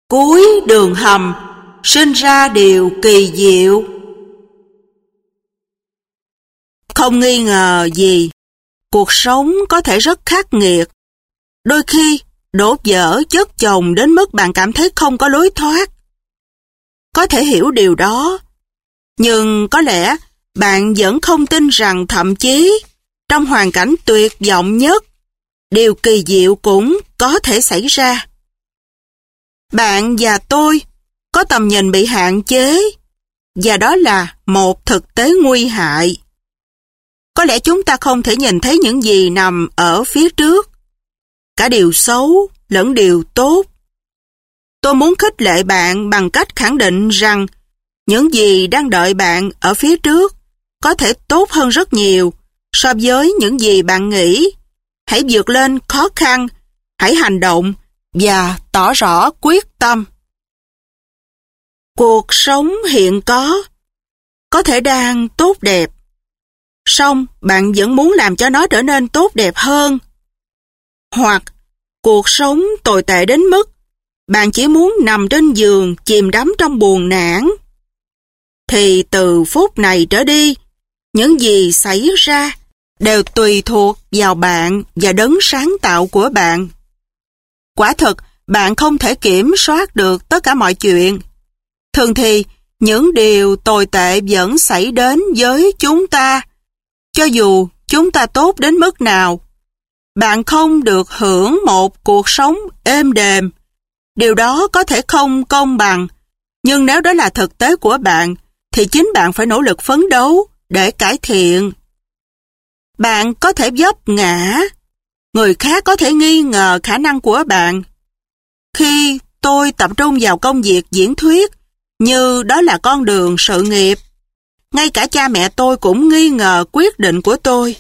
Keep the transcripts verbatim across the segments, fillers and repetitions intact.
Cuối đường hầm sinh ra điều kỳ diệu. Không nghi ngờ gì, cuộc sống có thể rất khắc nghiệt. Đôi khi đổ vỡ chất chồng đến mức bạn cảm thấy không có lối thoát. Có thể hiểu điều đó, nhưng có lẽ bạn vẫn không tin rằng thậm chí trong hoàn cảnh tuyệt vọng nhất, điều kỳ diệu cũng có thể xảy ra. Bạn và tôi có tầm nhìn bị hạn chế, và đó là một thực tế nguy hại. Có lẽ chúng ta không thể nhìn thấy những gì nằm ở phía trước, cả điều xấu lẫn điều tốt. Tôi muốn khích lệ bạn bằng cách khẳng định rằng những gì đang đợi bạn ở phía trước có thể tốt hơn rất nhiều so với những gì bạn nghĩ. Hãy vượt lên khó khăn, hãy hành động và tỏ rõ quyết tâm. Cuộc sống hiện có có thể đang tốt đẹp, song bạn vẫn muốn làm cho nó trở nên tốt đẹp hơn. Hoặc cuộc sống tồi tệ đến mức bạn chỉ muốn nằm trên giường chìm đắm trong buồn nản. Thì từ phút này trở đi, những gì xảy ra đều tùy thuộc vào bạn và đấng sáng tạo của bạn. Quả thực, bạn không thể kiểm soát được tất cả mọi chuyện. Thường thì, những điều tồi tệ vẫn xảy đến với chúng ta, cho dù chúng ta tốt đến mức nào. Bạn không được hưởng một cuộc sống êm đềm. Điều đó có thể không công bằng, nhưng nếu đó là thực tế của bạn, thì chính bạn phải nỗ lực phấn đấu để cải thiện. Bạn có thể vấp ngã, người khác có thể nghi ngờ khả năng của bạn. Khi tôi tập trung vào công việc diễn thuyết, như đó là con đường sự nghiệp, ngay cả cha mẹ tôi cũng nghi ngờ quyết định của tôi.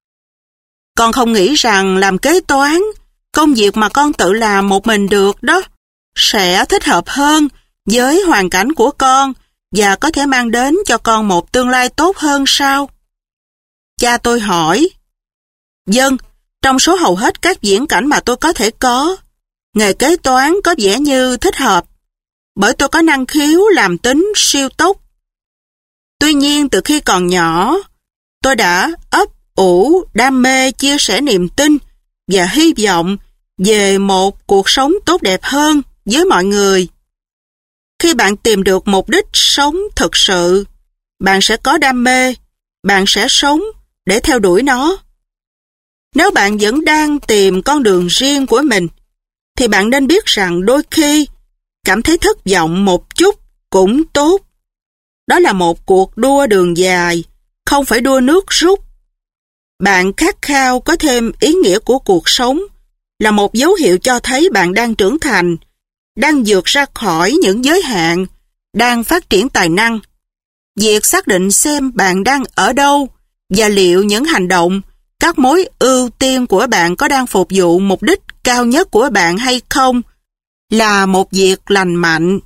Con không nghĩ rằng làm kế toán, công việc mà con tự làm một mình được đó, sẽ thích hợp hơn với hoàn cảnh của con và có thể mang đến cho con một tương lai tốt hơn sao? Cha tôi hỏi. Vâng, trong số hầu hết các viễn cảnh mà tôi có thể có, nghề kế toán có vẻ như thích hợp, bởi tôi có năng khiếu làm tính siêu tốc. Tuy nhiên, từ khi còn nhỏ, tôi đã ấp ủ đam mê chia sẻ niềm tin và hy vọng về một cuộc sống tốt đẹp hơn với mọi người. Khi bạn tìm được mục đích sống thực sự, bạn sẽ có đam mê, bạn sẽ sống để theo đuổi nó. Nếu bạn vẫn đang tìm con đường riêng của mình, thì bạn nên biết rằng đôi khi cảm thấy thất vọng một chút cũng tốt. Đó là một cuộc đua đường dài, không phải đua nước rút. Bạn khát khao có thêm ý nghĩa của cuộc sống là một dấu hiệu cho thấy bạn đang trưởng thành, đang vượt ra khỏi những giới hạn, đang phát triển tài năng. Việc xác định xem bạn đang ở đâu và liệu những hành động, các mối ưu tiên của bạn có đang phục vụ mục đích cao nhất của bạn hay không là một việc lành mạnh.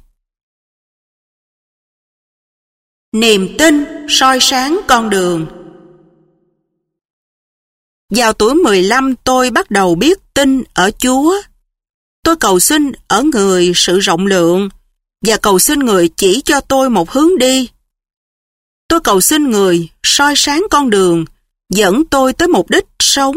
Niềm tin soi sáng con đường. Vào tuổi mười lăm tôi bắt đầu biết tin ở Chúa. Tôi cầu xin ở người sự rộng lượng và cầu xin người chỉ cho tôi một hướng đi. Tôi cầu xin người soi sáng con đường, dẫn tôi tới mục đích sống.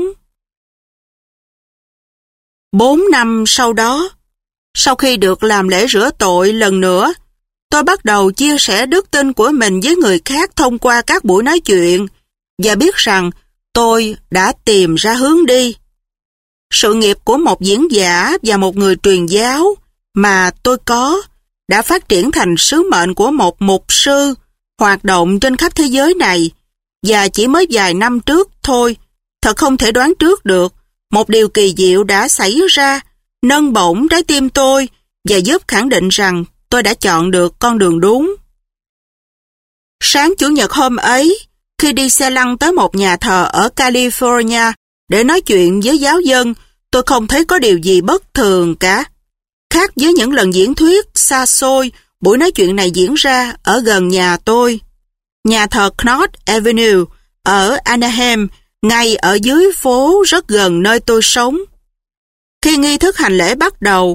Bốn năm sau đó, sau khi được làm lễ rửa tội lần nữa, tôi bắt đầu chia sẻ đức tin của mình với người khác thông qua các buổi nói chuyện và biết rằng tôi đã tìm ra hướng đi. Sự nghiệp của một diễn giả và một người truyền giáo mà tôi có đã phát triển thành sứ mệnh của một mục sư hoạt động trên khắp thế giới này, và chỉ mới vài năm trước thôi, thật không thể đoán trước được, một điều kỳ diệu đã xảy ra, nâng bổng trái tim tôi và giúp khẳng định rằng tôi đã chọn được con đường đúng. Sáng Chủ nhật hôm ấy, khi đi xe lăn tới một nhà thờ ở California để nói chuyện với giáo dân, tôi không thấy có điều gì bất thường cả. Khác với những lần diễn thuyết xa xôi, buổi nói chuyện này diễn ra ở gần nhà tôi. Nhà thờ Knott Avenue ở Anaheim, ngay ở dưới phố rất gần nơi tôi sống. Khi nghi thức hành lễ bắt đầu,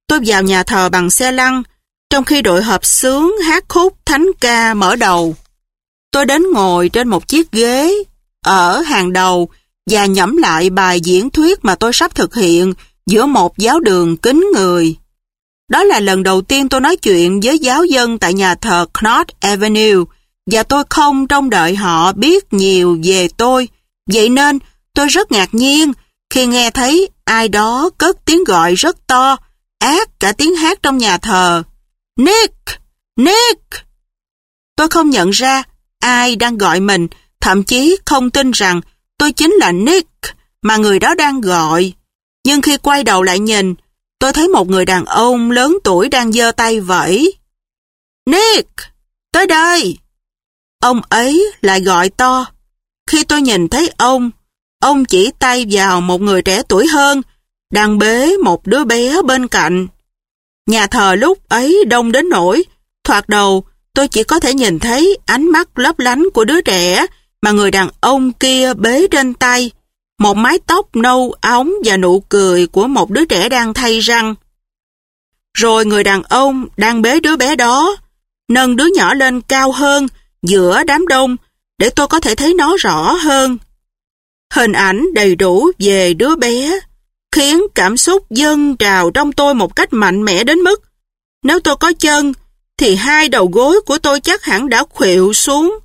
Tôi vào nhà thờ bằng xe lăn, trong khi đội hợp xướng hát khúc thánh ca mở đầu. Tôi đến ngồi trên một chiếc ghế ở hàng đầu và nhẩm lại bài diễn thuyết mà tôi sắp thực hiện giữa một giáo đường kín người. Đó là lần đầu tiên tôi nói chuyện với giáo dân tại nhà thờ Knott Avenue, và tôi không trông đợi họ biết nhiều về tôi. Vậy nên tôi rất ngạc nhiên khi nghe thấy ai đó cất tiếng gọi rất to, át cả tiếng hát trong nhà thờ. Nick! Nick! Tôi không nhận ra ai đang gọi mình, thậm chí không tin rằng tôi chính là Nick mà người đó đang gọi. Nhưng khi quay đầu lại nhìn, tôi thấy một người đàn ông lớn tuổi đang giơ tay vẫy. Nick! Tới đây! Ông ấy lại gọi to. Khi tôi nhìn thấy ông, ông chỉ tay vào một người trẻ tuổi hơn, đang bế một đứa bé bên cạnh. Nhà thờ lúc ấy đông đến nỗi, thoạt đầu tôi chỉ có thể nhìn thấy ánh mắt lấp lánh của đứa trẻ mà người đàn ông kia bế trên tay, một mái tóc nâu óng và nụ cười của một đứa trẻ đang thay răng. Rồi người đàn ông đang bế đứa bé đó, nâng đứa nhỏ lên cao hơn giữa đám đông để tôi có thể thấy nó rõ hơn. Hình ảnh đầy đủ về đứa bé khiến cảm xúc dâng trào trong tôi một cách mạnh mẽ đến mức nếu tôi có chân thì hai đầu gối của tôi chắc hẳn đã khuỵu xuống.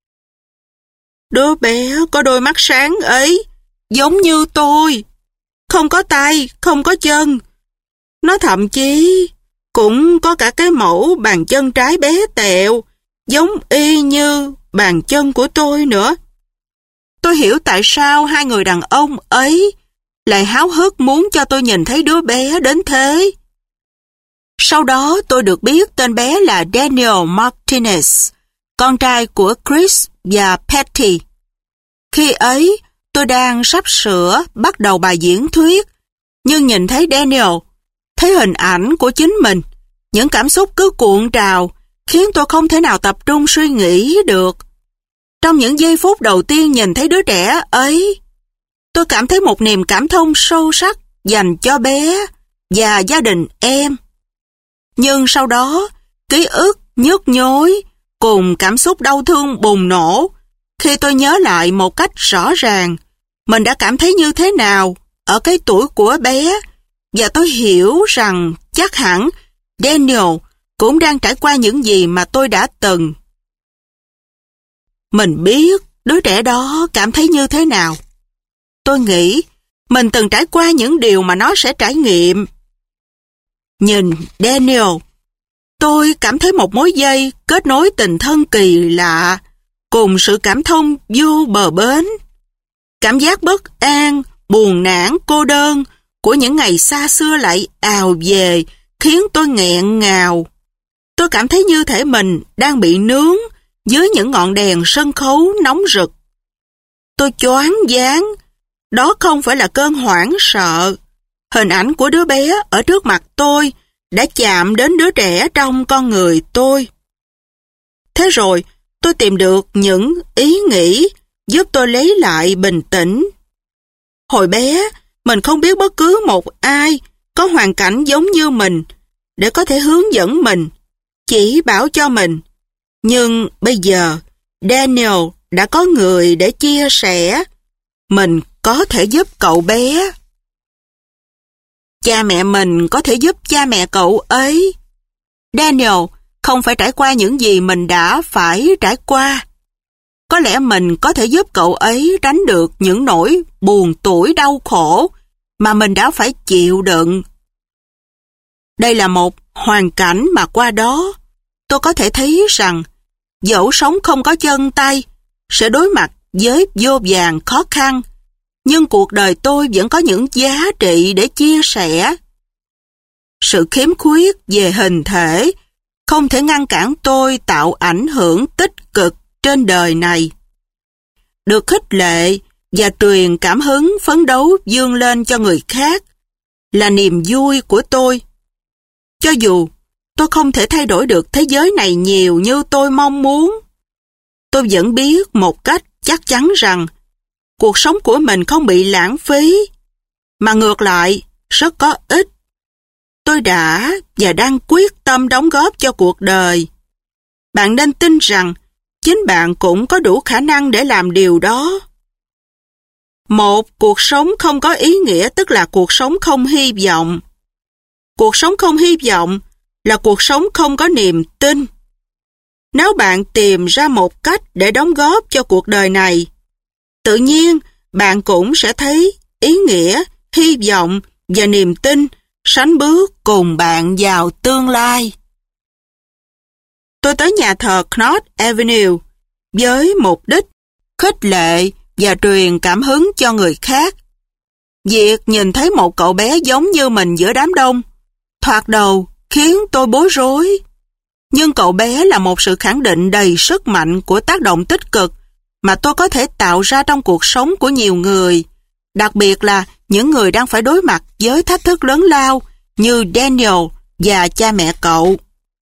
Đứa bé có đôi mắt sáng ấy, giống như tôi, không có tay, không có chân. Nó thậm chí cũng có cả cái mẫu bàn chân trái bé tẹo, giống y như bàn chân của tôi nữa. Tôi hiểu tại sao hai người đàn ông ấy lại háo hức muốn cho tôi nhìn thấy đứa bé đến thế. Sau đó tôi được biết tên bé là Daniel Martinez, con trai của Chris và Patty. Khi ấy, tôi đang sắp sửa bắt đầu bài diễn thuyết, nhưng nhìn thấy Daniel, thấy hình ảnh của chính mình, những cảm xúc cứ cuộn trào, khiến tôi không thể nào tập trung suy nghĩ được. Trong những giây phút đầu tiên nhìn thấy đứa trẻ ấy, tôi cảm thấy một niềm cảm thông sâu sắc dành cho bé và gia đình em. Nhưng sau đó, ký ức nhức nhối cùng cảm xúc đau thương bùng nổ khi tôi nhớ lại một cách rõ ràng mình đã cảm thấy như thế nào ở cái tuổi của bé, và tôi hiểu rằng chắc hẳn Daniel cũng đang trải qua những gì mà tôi đã từng. Mình biết đứa trẻ đó cảm thấy như thế nào. Tôi nghĩ mình từng trải qua những điều mà nó sẽ trải nghiệm. Nhìn Daniel, tôi cảm thấy một mối dây kết nối tình thân kỳ lạ cùng sự cảm thông vô bờ bến. Cảm giác bất an, buồn nản, cô đơn của những ngày xa xưa lại ào về khiến tôi nghẹn ngào. Tôi cảm thấy như thể mình đang bị nướng dưới những ngọn đèn sân khấu nóng rực. Tôi choáng váng. Đó không phải là cơn hoảng sợ. Hình ảnh của đứa bé ở trước mặt tôi đã chạm đến đứa trẻ trong con người tôi. Thế rồi, tôi tìm được những ý nghĩ giúp tôi lấy lại bình tĩnh. Hồi bé, mình không biết bất cứ một ai có hoàn cảnh giống như mình để có thể hướng dẫn mình, chỉ bảo cho mình. Nhưng bây giờ, Daniel đã có người để chia sẻ. Mình có thể giúp cậu bé. Cha mẹ mình có thể giúp cha mẹ cậu ấy. Daniel không phải trải qua những gì mình đã phải trải qua. Có lẽ mình có thể giúp cậu ấy tránh được những nỗi buồn tủi đau khổ mà mình đã phải chịu đựng. Đây là một hoàn cảnh mà qua đó tôi có thể thấy rằng dẫu sống không có chân tay sẽ đối mặt với vô vàn khó khăn, nhưng cuộc đời tôi vẫn có những giá trị để chia sẻ. Sự khiếm khuyết về hình thể không thể ngăn cản tôi tạo ảnh hưởng tích cực trên đời này. Được khích lệ và truyền cảm hứng phấn đấu vươn lên cho người khác là niềm vui của tôi. Cho dù tôi không thể thay đổi được thế giới này nhiều như tôi mong muốn, tôi vẫn biết một cách chắc chắn rằng cuộc sống của mình không bị lãng phí, mà ngược lại rất có ích. Tôi tôi đã và đang quyết tâm đóng góp cho cuộc đời. Bạn nên tin rằng chính bạn cũng có đủ khả năng để làm điều đó. Một cuộc sống không có ý nghĩa tức là cuộc sống không hy vọng. Cuộc sống không hy vọng là cuộc sống không có niềm tin. Nếu bạn tìm ra một cách để đóng góp cho cuộc đời này, tự nhiên bạn cũng sẽ thấy ý nghĩa, hy vọng và niềm tin sánh bước cùng bạn vào tương lai. Tôi tới nhà thờ Knott Avenue với mục đích khích lệ và truyền cảm hứng cho người khác. Việc nhìn thấy một cậu bé giống như mình giữa đám đông thoạt đầu khiến tôi bối rối. Nhưng cậu bé là một sự khẳng định đầy sức mạnh của tác động tích cực mà tôi có thể tạo ra trong cuộc sống của nhiều người, đặc biệt là những người đang phải đối mặt với thách thức lớn lao như Daniel và cha mẹ cậu.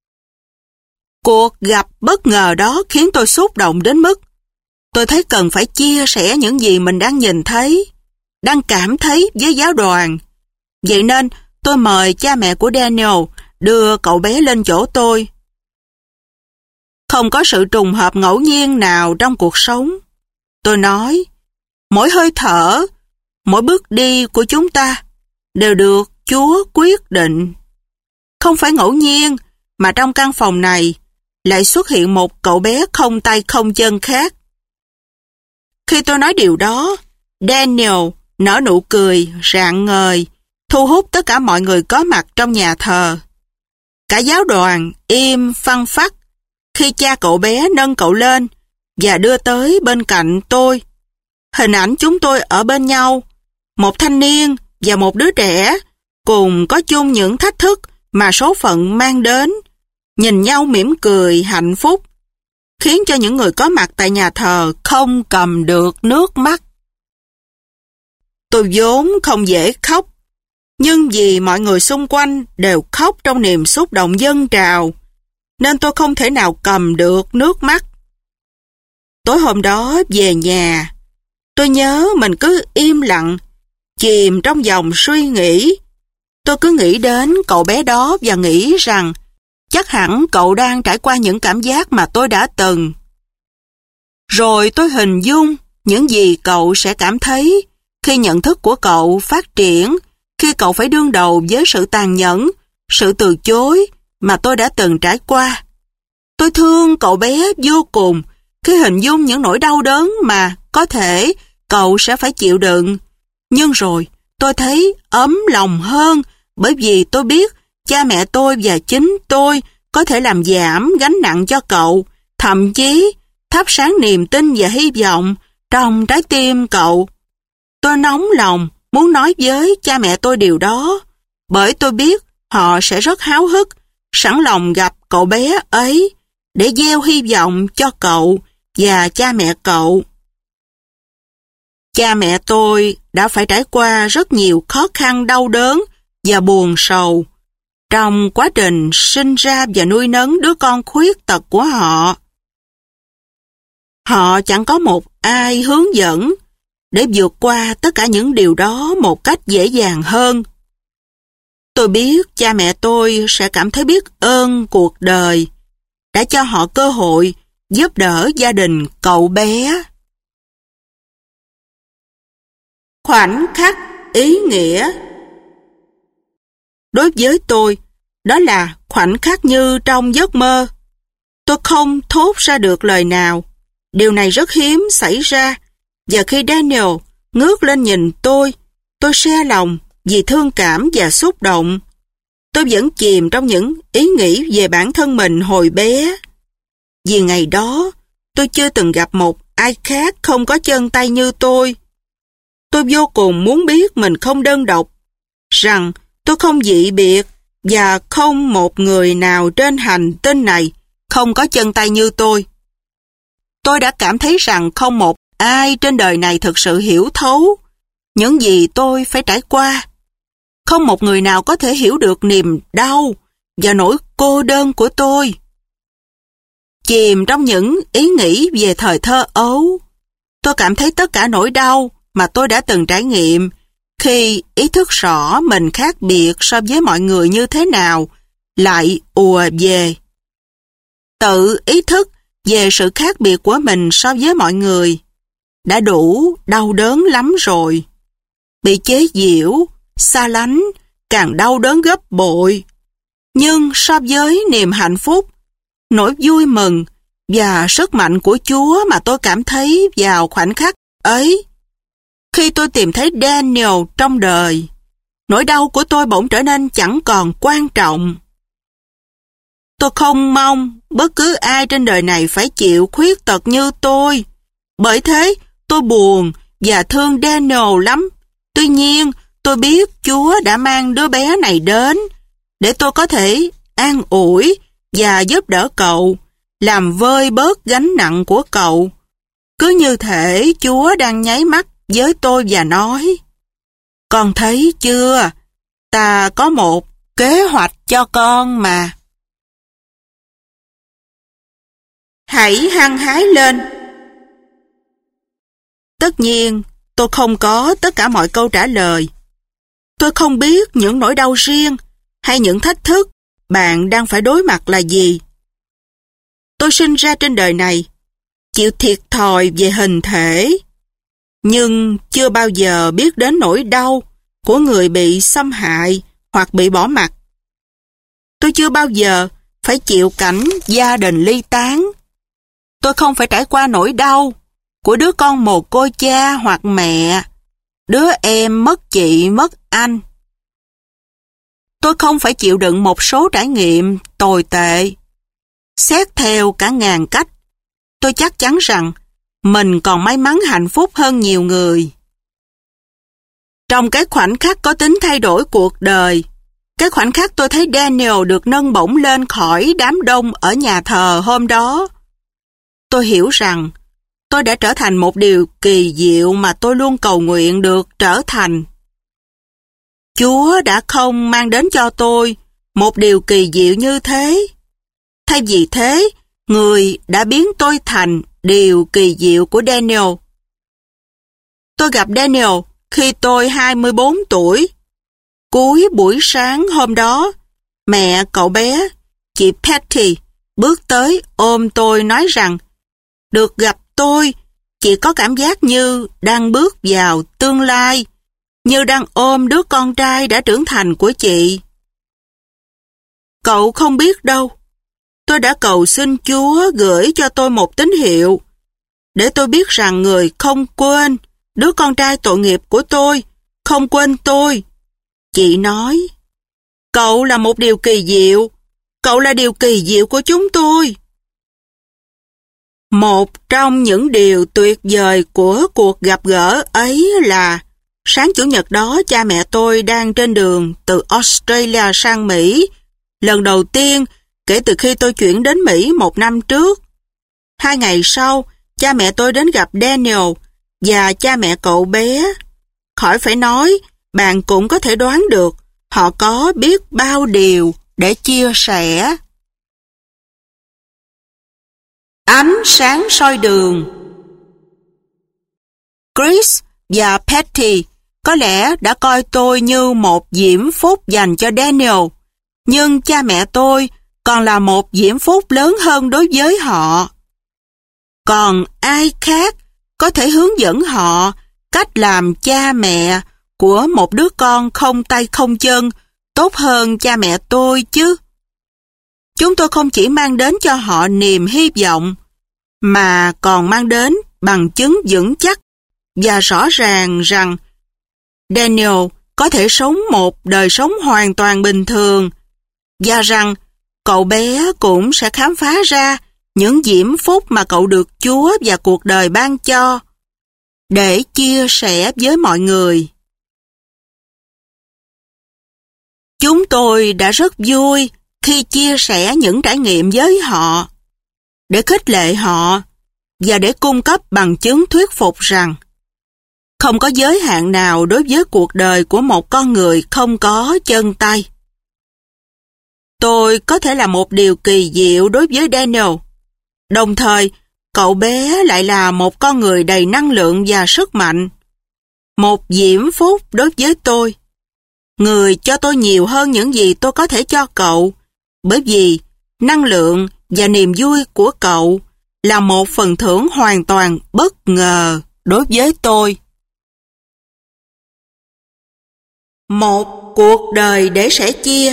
Cuộc gặp bất ngờ đó khiến tôi xúc động đến mức tôi thấy cần phải chia sẻ những gì mình đang nhìn thấy, đang cảm thấy với giáo đoàn. Vậy nên tôi mời cha mẹ của Daniel đưa cậu bé lên chỗ tôi. Không có sự trùng hợp ngẫu nhiên nào trong cuộc sống. Tôi nói, mỗi hơi thở, mỗi bước đi của chúng ta đều được Chúa quyết định. Không phải ngẫu nhiên mà trong căn phòng này lại xuất hiện một cậu bé không tay không chân khác. Khi tôi nói điều đó, Daniel nở nụ cười rạng ngời, thu hút tất cả mọi người có mặt trong nhà thờ. Cả giáo đoàn im phăng phắc khi cha cậu bé nâng cậu lên và đưa tới bên cạnh tôi. Hình ảnh chúng tôi ở bên nhau, một thanh niên và một đứa trẻ cùng có chung những thách thức mà số phận mang đến, nhìn nhau mỉm cười hạnh phúc, khiến cho những người có mặt tại nhà thờ không cầm được nước mắt. Tôi vốn không dễ khóc, nhưng vì mọi người xung quanh đều khóc trong niềm xúc động dâng trào, nên tôi không thể nào cầm được nước mắt. Tối hôm đó về nhà, tôi nhớ mình cứ im lặng, chìm trong dòng suy nghĩ. Tôi cứ nghĩ đến cậu bé đó và nghĩ rằng chắc hẳn cậu đang trải qua những cảm giác mà tôi đã từng. Rồi tôi hình dung những gì cậu sẽ cảm thấy khi nhận thức của cậu phát triển, khi cậu phải đương đầu với sự tàn nhẫn, sự từ chối mà tôi đã từng trải qua. Tôi thương cậu bé vô cùng khi hình dung những nỗi đau đớn mà có thể cậu sẽ phải chịu đựng. Nhưng rồi tôi thấy ấm lòng hơn bởi vì tôi biết cha mẹ tôi và chính tôi có thể làm giảm gánh nặng cho cậu, thậm chí thắp sáng niềm tin và hy vọng trong trái tim cậu. Tôi nóng lòng muốn nói với cha mẹ tôi điều đó, bởi tôi biết họ sẽ rất háo hức, sẵn lòng gặp cậu bé ấy để gieo hy vọng cho cậu và cha mẹ cậu. Cha mẹ tôi đã phải trải qua rất nhiều khó khăn đau đớn và buồn sầu trong quá trình sinh ra và nuôi nấng đứa con khuyết tật của họ. Họ chẳng có một ai hướng dẫn để vượt qua tất cả những điều đó một cách dễ dàng hơn. Tôi biết cha mẹ tôi sẽ cảm thấy biết ơn cuộc đời đã cho họ cơ hội giúp đỡ gia đình cậu bé. Khoảnh khắc ý nghĩa. Đối với tôi, đó là khoảnh khắc như trong giấc mơ. Tôi không thốt ra được lời nào. Điều này rất hiếm xảy ra, và khi Daniel ngước lên nhìn tôi, tôi se lòng vì thương cảm và xúc động. Tôi vẫn chìm trong những ý nghĩ về bản thân mình hồi bé. Vì ngày đó, tôi chưa từng gặp một ai khác không có chân tay như tôi. Tôi vô cùng muốn biết mình không đơn độc, rằng tôi không dị biệt và không một người nào trên hành tinh này không có chân tay như tôi. Tôi đã cảm thấy rằng không một ai trên đời này thực sự hiểu thấu những gì tôi phải trải qua. Không một người nào có thể hiểu được niềm đau và nỗi cô đơn của tôi. Chìm trong những ý nghĩ về thời thơ ấu, tôi cảm thấy tất cả nỗi đau mà tôi đã từng trải nghiệm khi ý thức rõ mình khác biệt so với mọi người như thế nào, lại ùa về. Tự ý thức về sự khác biệt của mình so với mọi người đã đủ đau đớn lắm rồi. Bị chế giễu, xa lánh, càng đau đớn gấp bội. Nhưng so với niềm hạnh phúc, nỗi vui mừng và sức mạnh của Chúa mà tôi cảm thấy vào khoảnh khắc ấy, khi tôi tìm thấy Daniel trong đời, nỗi đau của tôi bỗng trở nên chẳng còn quan trọng. Tôi không mong bất cứ ai trên đời này phải chịu khuyết tật như tôi. Bởi thế, tôi buồn và thương Daniel lắm. Tuy nhiên, tôi biết Chúa đã mang đứa bé này đến để tôi có thể an ủi và giúp đỡ cậu, làm vơi bớt gánh nặng của cậu. Cứ như thể Chúa đang nháy mắt với tôi và nói: "Con thấy chưa, ta có một kế hoạch cho con mà." Hãy hăng hái lên. Tất nhiên, tôi không có tất cả mọi câu trả lời. Tôi không biết những nỗi đau riêng hay những thách thức bạn đang phải đối mặt là gì. Tôi sinh ra trên đời này, chịu thiệt thòi về hình thể, nhưng chưa bao giờ biết đến nỗi đau của người bị xâm hại hoặc bị bỏ mặc. Tôi chưa bao giờ phải chịu cảnh gia đình ly tán. Tôi không phải trải qua nỗi đau của đứa con mồ côi cha hoặc mẹ, đứa em mất chị mất anh. Tôi không phải chịu đựng một số trải nghiệm tồi tệ. Xét theo cả ngàn cách, tôi chắc chắn rằng mình còn may mắn hạnh phúc hơn nhiều người. Trong cái khoảnh khắc có tính thay đổi cuộc đời, cái khoảnh khắc tôi thấy Daniel được nâng bổng lên khỏi đám đông ở nhà thờ hôm đó, tôi hiểu rằng tôi đã trở thành một điều kỳ diệu mà tôi luôn cầu nguyện được trở thành. Chúa đã không mang đến cho tôi một điều kỳ diệu như thế. Thay vì thế, Người đã biến tôi thành điều kỳ diệu của Daniel. Tôi gặp Daniel khi tôi hai mươi bốn tuổi. Cuối buổi sáng hôm đó, mẹ cậu bé, chị Patty, bước tới ôm tôi nói rằng được gặp tôi, chị có cảm giác như đang bước vào tương lai, như đang ôm đứa con trai đã trưởng thành của chị. Cậu không biết đâu, tôi đã cầu xin Chúa gửi cho tôi một tín hiệu, để tôi biết rằng Người không quên đứa con trai tội nghiệp của tôi, không quên tôi. Chị nói, cậu là một điều kỳ diệu, cậu là điều kỳ diệu của chúng tôi. Một trong những điều tuyệt vời của cuộc gặp gỡ ấy là sáng Chủ nhật đó cha mẹ tôi đang trên đường từ Australia sang Mỹ, lần đầu tiên kể từ khi tôi chuyển đến Mỹ một năm trước. Hai ngày sau, cha mẹ tôi đến gặp Daniel và cha mẹ cậu bé. Khỏi phải nói, bạn cũng có thể đoán được họ có biết bao điều để chia sẻ. Ánh sáng soi đường. Chris và Patty có lẽ đã coi tôi như một diễm phúc dành cho Daniel, nhưng cha mẹ tôi còn là một diễm phúc lớn hơn đối với họ. Còn ai khác có thể hướng dẫn họ cách làm cha mẹ của một đứa con không tay không chân tốt hơn cha mẹ tôi chứ? Chúng tôi không chỉ mang đến cho họ niềm hy vọng, mà còn mang đến bằng chứng vững chắc và rõ ràng rằng Daniel có thể sống một đời sống hoàn toàn bình thường, và rằng cậu bé cũng sẽ khám phá ra những diễm phúc mà cậu được Chúa và cuộc đời ban cho, để chia sẻ với mọi người. Chúng tôi đã rất vui khi chia sẻ những trải nghiệm với họ, để khích lệ họ và để cung cấp bằng chứng thuyết phục rằng không có giới hạn nào đối với cuộc đời của một con người không có chân tay. Tôi có thể là một điều kỳ diệu đối với Daniel. Đồng thời, cậu bé lại là một con người đầy năng lượng và sức mạnh. một diễm phúc đối với tôi. Người cho tôi nhiều hơn những gì tôi có thể cho cậu, bởi vì năng lượng và niềm vui của cậu là một phần thưởng hoàn toàn bất ngờ đối với tôi. Một cuộc đời để sẻ chia.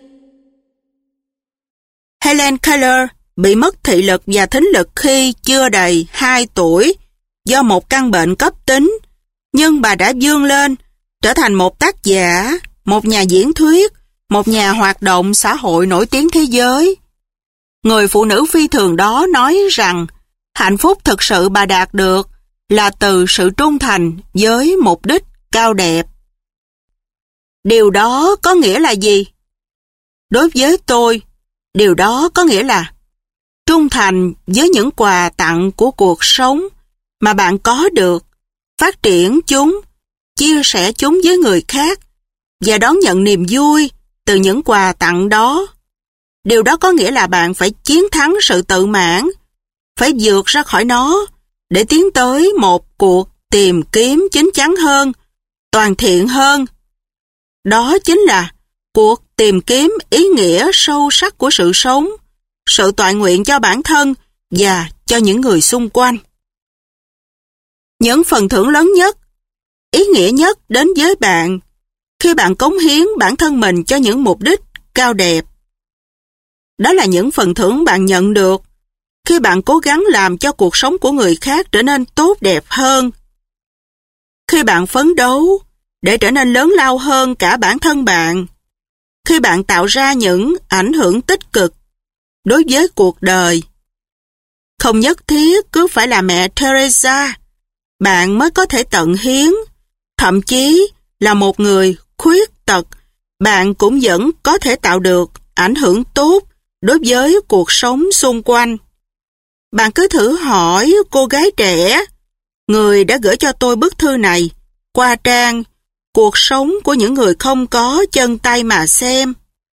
Helen Keller bị mất thị lực và thính lực khi chưa đầy hai tuổi do một căn bệnh cấp tính, nhưng bà đã vươn lên, trở thành một tác giả, một nhà diễn thuyết, một nhà hoạt động xã hội nổi tiếng thế giới. Người phụ nữ phi thường đó nói rằng hạnh phúc thực sự bà đạt được là từ sự trung thành với mục đích cao đẹp. Điều đó có nghĩa là gì? Đối với tôi, điều đó có nghĩa là trung thành với những quà tặng của cuộc sống mà bạn có được, phát triển chúng, chia sẻ chúng với người khác và đón nhận niềm vui từ những quà tặng đó. Điều đó có nghĩa là bạn phải chiến thắng sự tự mãn, phải vượt ra khỏi nó để tiến tới một cuộc tìm kiếm chín chắn hơn, toàn thiện hơn. Đó chính là cuộc tìm kiếm ý nghĩa sâu sắc của sự sống, sự toại nguyện cho bản thân và cho những người xung quanh. Những phần thưởng lớn nhất, ý nghĩa nhất đến với bạn khi bạn cống hiến bản thân mình cho những mục đích cao đẹp. Đó là những phần thưởng bạn nhận được khi bạn cố gắng làm cho cuộc sống của người khác trở nên tốt đẹp hơn. Khi bạn phấn đấu để trở nên lớn lao hơn cả bản thân bạn. Khi bạn tạo ra những ảnh hưởng tích cực đối với cuộc đời. Không nhất thiết cứ phải là mẹ Teresa, bạn mới có thể tận hiến. Thậm chí là một người khuyết tật, bạn cũng vẫn có thể tạo được ảnh hưởng tốt đối với cuộc sống xung quanh. Bạn cứ thử hỏi cô gái trẻ, người đã gửi cho tôi bức thư này, qua trang Cuộc sống của những người không có chân tay mà xem.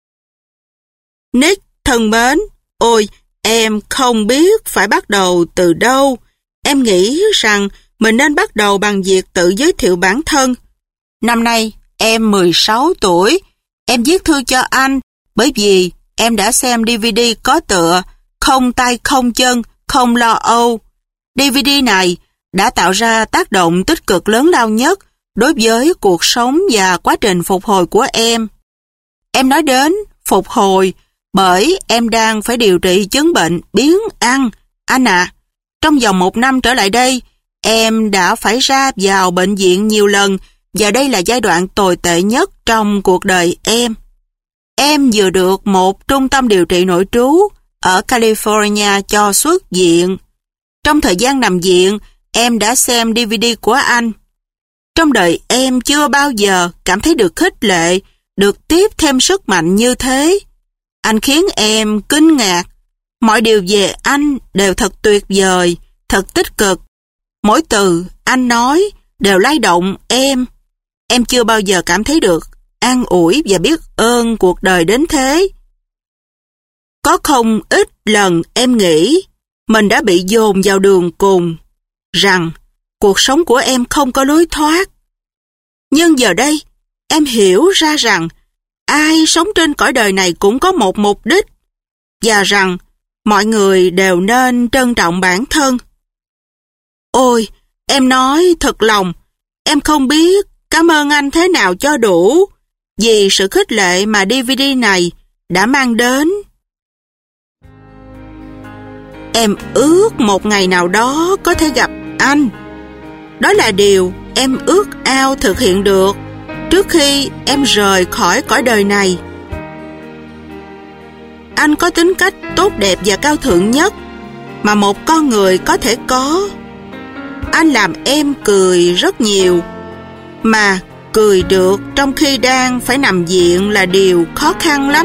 Nick thân mến, ôi, em không biết phải bắt đầu từ đâu. Em nghĩ rằng mình nên bắt đầu bằng việc tự giới thiệu bản thân. Năm nay, em mười sáu tuổi. Em viết thư cho anh bởi vì em đã xem đê vê đê có tựa Không tay không chân, không lo âu. đê vê đê này đã tạo ra tác động tích cực lớn lao nhất đối với cuộc sống và quá trình phục hồi của em. Em nói đến phục hồi bởi em đang phải điều trị chứng bệnh biếng ăn. Anh ạ, à, trong vòng một năm trở lại đây, em đã phải ra vào bệnh viện nhiều lần và đây là giai đoạn tồi tệ nhất trong cuộc đời em. Em vừa được một trung tâm điều trị nội trú ở California cho xuất viện. Trong thời gian nằm viện, em đã xem đê vê đê của anh. Trong đời em chưa bao giờ cảm thấy được khích lệ, được tiếp thêm sức mạnh như thế. Anh khiến em kinh ngạc. Mọi điều về anh đều thật tuyệt vời, thật tích cực. Mỗi từ anh nói đều lay động em. Em chưa bao giờ cảm thấy được an ủi và biết ơn cuộc đời đến thế. Có không ít lần em nghĩ mình đã bị dồn vào đường cùng, rằng cuộc sống của em không có lối thoát. Nhưng giờ đây, em hiểu ra rằng ai sống trên cõi đời này cũng có một mục đích và rằng mọi người đều nên trân trọng bản thân. Ôi, em nói thật lòng, em không biết cảm ơn anh thế nào cho đủ vì sự khích lệ mà đê vê đê này đã mang đến. Em ước một ngày nào đó có thể gặp anh. Đó là điều em ước ao thực hiện được trước khi em rời khỏi cõi đời này. Anh có tính cách tốt đẹp và cao thượng nhất mà một con người có thể có. Anh làm em cười rất nhiều, mà cười được trong khi đang phải nằm viện là điều khó khăn lắm.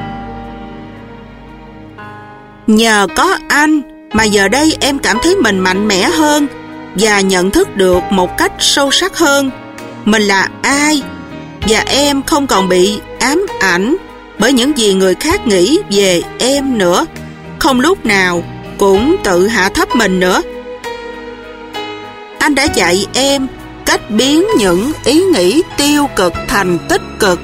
Nhờ có anh mà giờ đây em cảm thấy mình mạnh mẽ hơn và nhận thức được một cách sâu sắc hơn mình là ai, và em không còn bị ám ảnh bởi những gì người khác nghĩ về em nữa, không lúc nào cũng tự hạ thấp mình nữa. Anh đã dạy em cách biến những ý nghĩ tiêu cực thành tích cực.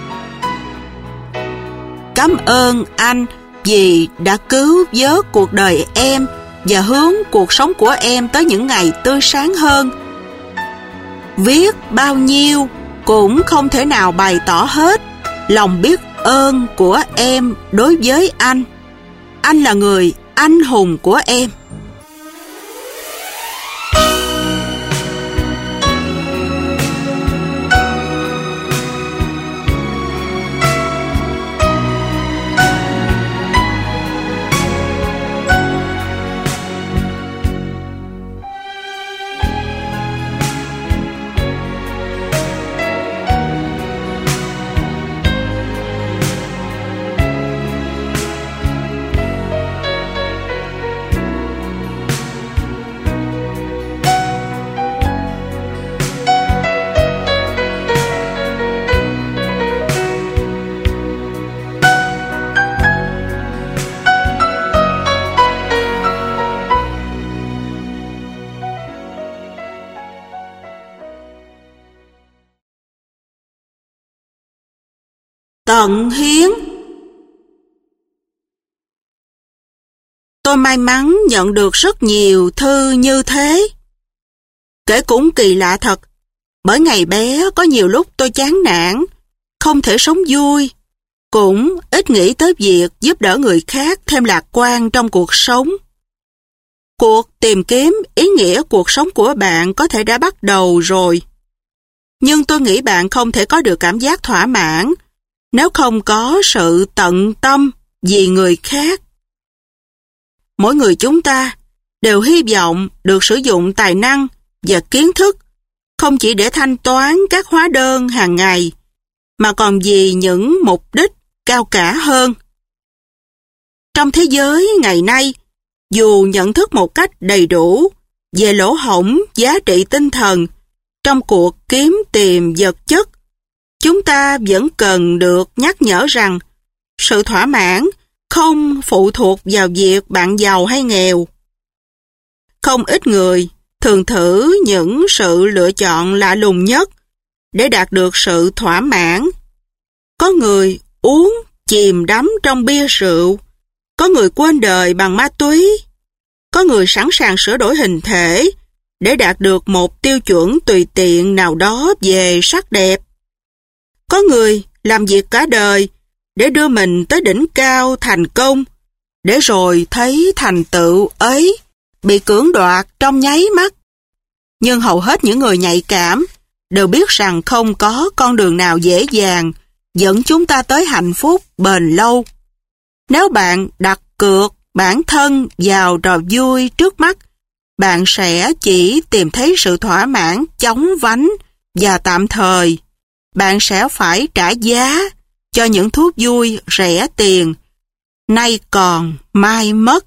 Cảm ơn anh vì đã cứu vớt cuộc đời em và hướng cuộc sống của em tới những ngày tươi sáng hơn. Viết bao nhiêu cũng không thể nào bày tỏ hết lòng biết ơn của em đối với anh. Anh là người anh hùng của em. Tận hiến. Tôi may mắn nhận được rất nhiều thư như thế. Kể cũng kỳ lạ thật, bởi ngày bé có nhiều lúc tôi chán nản, không thể sống vui, cũng ít nghĩ tới việc giúp đỡ người khác thêm lạc quan trong cuộc sống. Cuộc tìm kiếm ý nghĩa cuộc sống của bạn có thể đã bắt đầu rồi. Nhưng tôi nghĩ bạn không thể có được cảm giác thỏa mãn nếu không có sự tận tâm vì người khác. Mỗi người chúng ta đều hy vọng được sử dụng tài năng và kiến thức không chỉ để thanh toán các hóa đơn hàng ngày, mà còn vì những mục đích cao cả hơn. Trong thế giới ngày nay, dù nhận thức một cách đầy đủ về lỗ hổng giá trị tinh thần trong cuộc kiếm tìm vật chất, chúng ta vẫn cần được nhắc nhở rằng sự thỏa mãn không phụ thuộc vào việc bạn giàu hay nghèo. Không ít người thường thử những sự lựa chọn lạ lùng nhất để đạt được sự thỏa mãn. Có người uống chìm đắm trong bia rượu, có người quên đời bằng ma túy, có người sẵn sàng sửa đổi hình thể để đạt được một tiêu chuẩn tùy tiện nào đó về sắc đẹp. Có người làm việc cả đời để đưa mình tới đỉnh cao thành công, để rồi thấy thành tựu ấy bị cưỡng đoạt trong nháy mắt. Nhưng hầu hết những người nhạy cảm đều biết rằng không có con đường nào dễ dàng dẫn chúng ta tới hạnh phúc bền lâu. Nếu bạn đặt cược bản thân vào trò vui trước mắt, bạn sẽ chỉ tìm thấy sự thỏa mãn chóng vánh và tạm thời. Bạn sẽ phải trả giá cho những thú vui rẻ tiền, nay còn mai mất.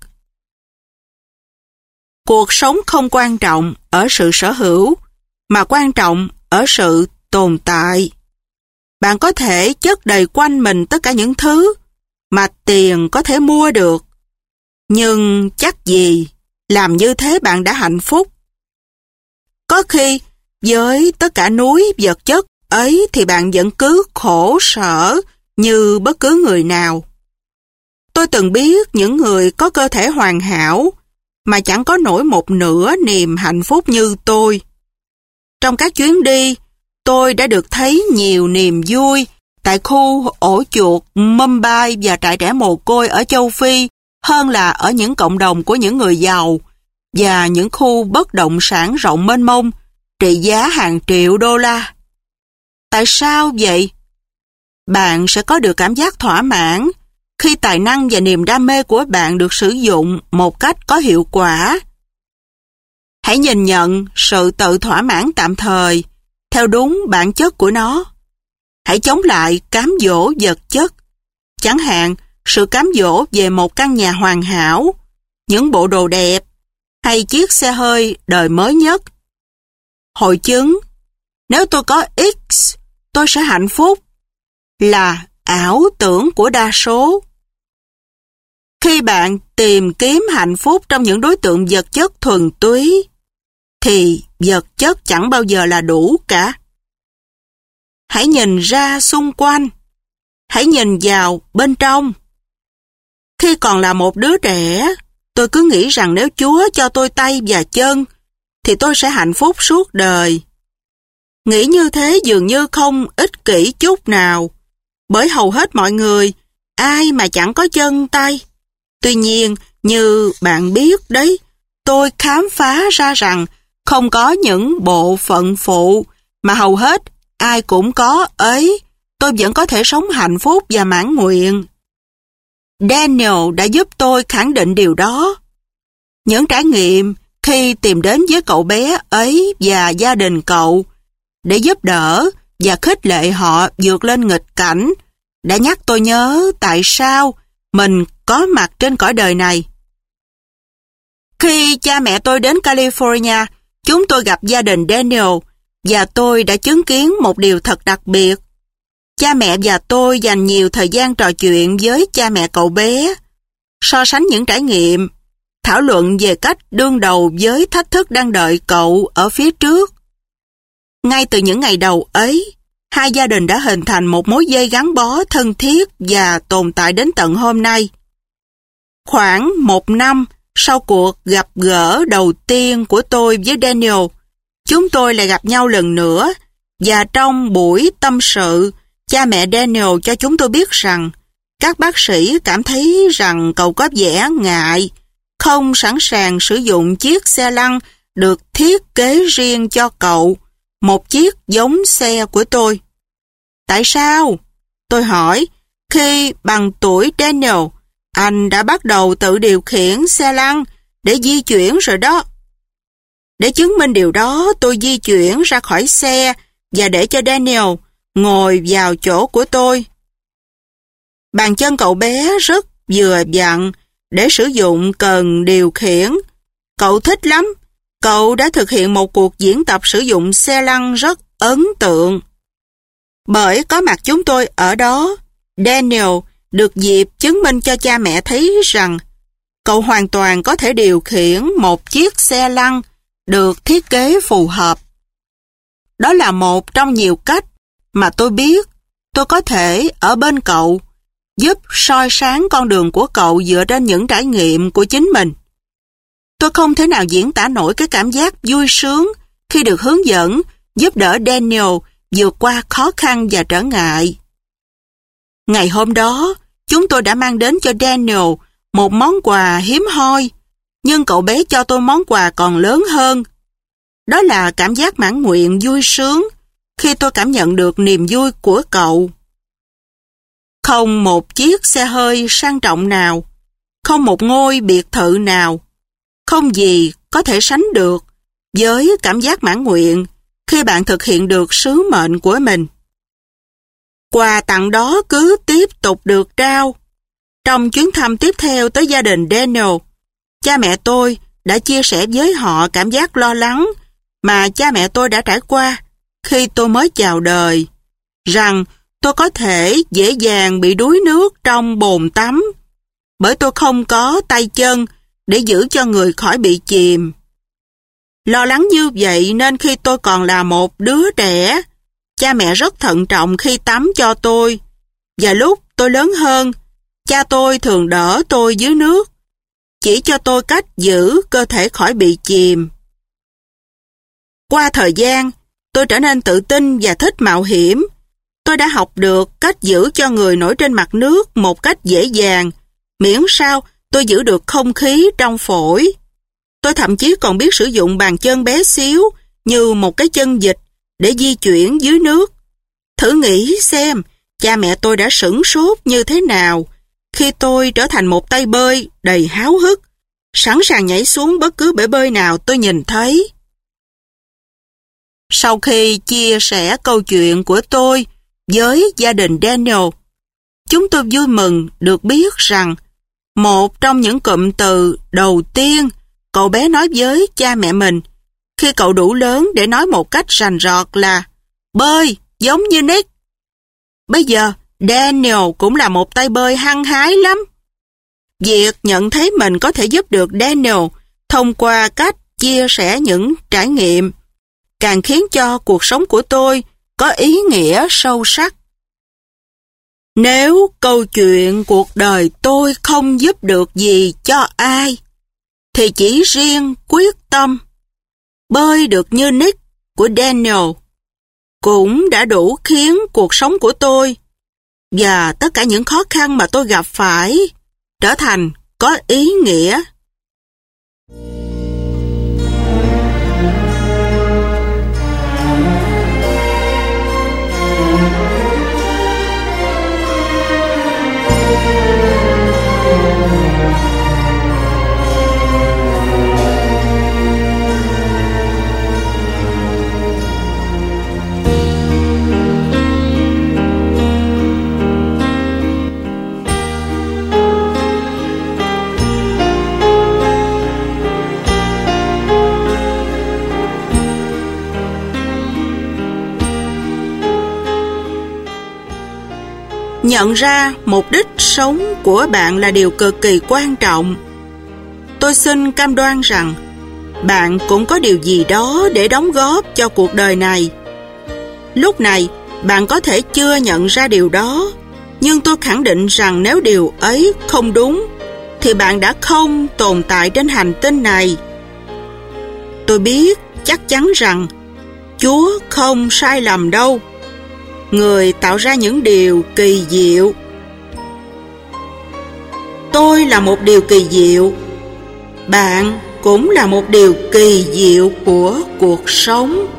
Cuộc sống không quan trọng ở sự sở hữu, mà quan trọng ở sự tồn tại. Bạn có thể chất đầy quanh mình tất cả những thứ mà tiền có thể mua được, nhưng chắc gì làm như thế bạn đã hạnh phúc. Có khi với tất cả núi vật chất ấy thì bạn vẫn cứ khổ sở như bất cứ người nào. Tôi từng biết những người có cơ thể hoàn hảo mà chẳng có nổi một nửa niềm hạnh phúc như tôi. Trong các chuyến đi, tôi đã được thấy nhiều niềm vui tại khu ổ chuột Mumbai và trại trẻ mồ côi ở châu Phi hơn là ở những cộng đồng của những người giàu và những khu bất động sản rộng mênh mông trị giá hàng triệu đô la. Tại sao vậy? Bạn sẽ có được cảm giác thỏa mãn khi tài năng và niềm đam mê của bạn được sử dụng một cách có hiệu quả. Hãy nhìn nhận sự tự thỏa mãn tạm thời theo đúng bản chất của nó. Hãy chống lại cám dỗ vật chất, chẳng hạn sự cám dỗ về một căn nhà hoàn hảo, những bộ đồ đẹp hay chiếc xe hơi đời mới nhất. Hội chứng nếu tôi có X, tôi sẽ hạnh phúc là ảo tưởng của đa số. Khi bạn tìm kiếm hạnh phúc trong những đối tượng vật chất thuần túy, thì vật chất chẳng bao giờ là đủ cả. Hãy nhìn ra xung quanh. Hãy nhìn vào bên trong. Khi còn là một đứa trẻ, tôi cứ nghĩ rằng nếu Chúa cho tôi tay và chân, thì tôi sẽ hạnh phúc suốt đời. Nghĩ như thế dường như không ích kỷ chút nào, bởi hầu hết mọi người, ai mà chẳng có chân tay. Tuy nhiên, như bạn biết đấy, tôi khám phá ra rằng không có những bộ phận phụ mà hầu hết ai cũng có ấy, tôi vẫn có thể sống hạnh phúc và mãn nguyện. Daniel đã giúp tôi khẳng định điều đó. Những trải nghiệm khi tìm đến với cậu bé ấy và gia đình cậu để giúp đỡ và khích lệ họ vượt lên nghịch cảnh đã nhắc tôi nhớ tại sao mình có mặt trên cõi đời này. Khi cha mẹ tôi đến California, chúng tôi gặp gia đình Daniel và tôi đã chứng kiến một điều thật đặc biệt. Cha mẹ và tôi dành nhiều thời gian trò chuyện với cha mẹ cậu bé, so sánh những trải nghiệm, thảo luận về cách đương đầu với thách thức đang đợi cậu ở phía trước. Ngay từ những ngày đầu ấy, hai gia đình đã hình thành một mối dây gắn bó thân thiết và tồn tại đến tận hôm nay. Khoảng một năm sau cuộc gặp gỡ đầu tiên của tôi với Daniel, chúng tôi lại gặp nhau lần nữa, và trong buổi tâm sự, cha mẹ Daniel cho chúng tôi biết rằng các bác sĩ cảm thấy rằng cậu có vẻ ngại, không sẵn sàng sử dụng chiếc xe lăn được thiết kế riêng cho cậu, một chiếc giống xe của tôi. Tại sao? Tôi hỏi, khi bằng tuổi Daniel, anh đã bắt đầu tự điều khiển xe lăn để di chuyển rồi đó. Để chứng minh điều đó, tôi di chuyển ra khỏi xe và để cho Daniel ngồi vào chỗ của tôi. Bàn chân cậu bé rất vừa vặn để sử dụng cần điều khiển. Cậu thích lắm. Cậu đã thực hiện một cuộc diễn tập sử dụng xe lăn rất ấn tượng. Bởi có mặt chúng tôi ở đó, Daniel được dịp chứng minh cho cha mẹ thấy rằng cậu hoàn toàn có thể điều khiển một chiếc xe lăn được thiết kế phù hợp. Đó là một trong nhiều cách mà tôi biết tôi có thể ở bên cậu, giúp soi sáng con đường của cậu dựa trên những trải nghiệm của chính mình. Tôi không thể nào diễn tả nổi cái cảm giác vui sướng khi được hướng dẫn, giúp đỡ Daniel vượt qua khó khăn và trở ngại. Ngày hôm đó, chúng tôi đã mang đến cho Daniel một món quà hiếm hoi, nhưng cậu bé cho tôi món quà còn lớn hơn. Đó là cảm giác mãn nguyện vui sướng khi tôi cảm nhận được niềm vui của cậu. Không một chiếc xe hơi sang trọng nào, không một ngôi biệt thự nào, không gì có thể sánh được với cảm giác mãn nguyện khi bạn thực hiện được sứ mệnh của mình. Quà tặng đó cứ tiếp tục được trao. Trong chuyến thăm tiếp theo tới gia đình Daniel, cha mẹ tôi đã chia sẻ với họ cảm giác lo lắng mà cha mẹ tôi đã trải qua khi tôi mới chào đời, rằng tôi có thể dễ dàng bị đuối nước trong bồn tắm, bởi tôi không có tay chân để giữ cho người khỏi bị chìm. Lo lắng như vậy nên khi tôi còn là một đứa trẻ, cha mẹ rất thận trọng khi tắm cho tôi, và lúc tôi lớn hơn, cha tôi thường đỡ tôi dưới nước, chỉ cho tôi cách giữ cơ thể khỏi bị chìm. Qua thời gian, tôi trở nên tự tin và thích mạo hiểm. Tôi đã học được cách giữ cho người nổi trên mặt nước một cách dễ dàng, miễn sao tôi giữ được không khí trong phổi. Tôi thậm chí còn biết sử dụng bàn chân bé xíu như một cái chân vịt để di chuyển dưới nước. Thử nghĩ xem, cha mẹ tôi đã sửng sốt như thế nào khi tôi trở thành một tay bơi đầy háo hức, sẵn sàng nhảy xuống bất cứ bể bơi nào tôi nhìn thấy. Sau khi chia sẻ câu chuyện của tôi với gia đình Daniel, chúng tôi vui mừng được biết rằng một trong những cụm từ đầu tiên cậu bé nói với cha mẹ mình khi cậu đủ lớn để nói một cách rành rọt là bơi giống như Nick. Bây giờ Daniel cũng là một tay bơi hăng hái lắm. Việc nhận thấy mình có thể giúp được Daniel thông qua cách chia sẻ những trải nghiệm, càng khiến cho cuộc sống của tôi có ý nghĩa sâu sắc. Nếu câu chuyện cuộc đời tôi không giúp được gì cho ai, thì chỉ riêng quyết tâm bơi được như Nick của Daniel cũng đã đủ khiến cuộc sống của tôi và tất cả những khó khăn mà tôi gặp phải trở thành có ý nghĩa. Nhận ra mục đích sống của bạn là điều cực kỳ quan trọng. Tôi xin cam đoan rằng bạn cũng có điều gì đó để đóng góp cho cuộc đời này. Lúc này, bạn có thể chưa nhận ra điều đó, nhưng tôi khẳng định rằng nếu điều ấy không đúng, thì bạn đã không tồn tại trên hành tinh này. Tôi biết chắc chắn rằng Chúa không sai lầm đâu. Người tạo ra những điều kỳ diệu. Tôi là một điều kỳ diệu. Bạn cũng là một điều kỳ diệu của cuộc sống.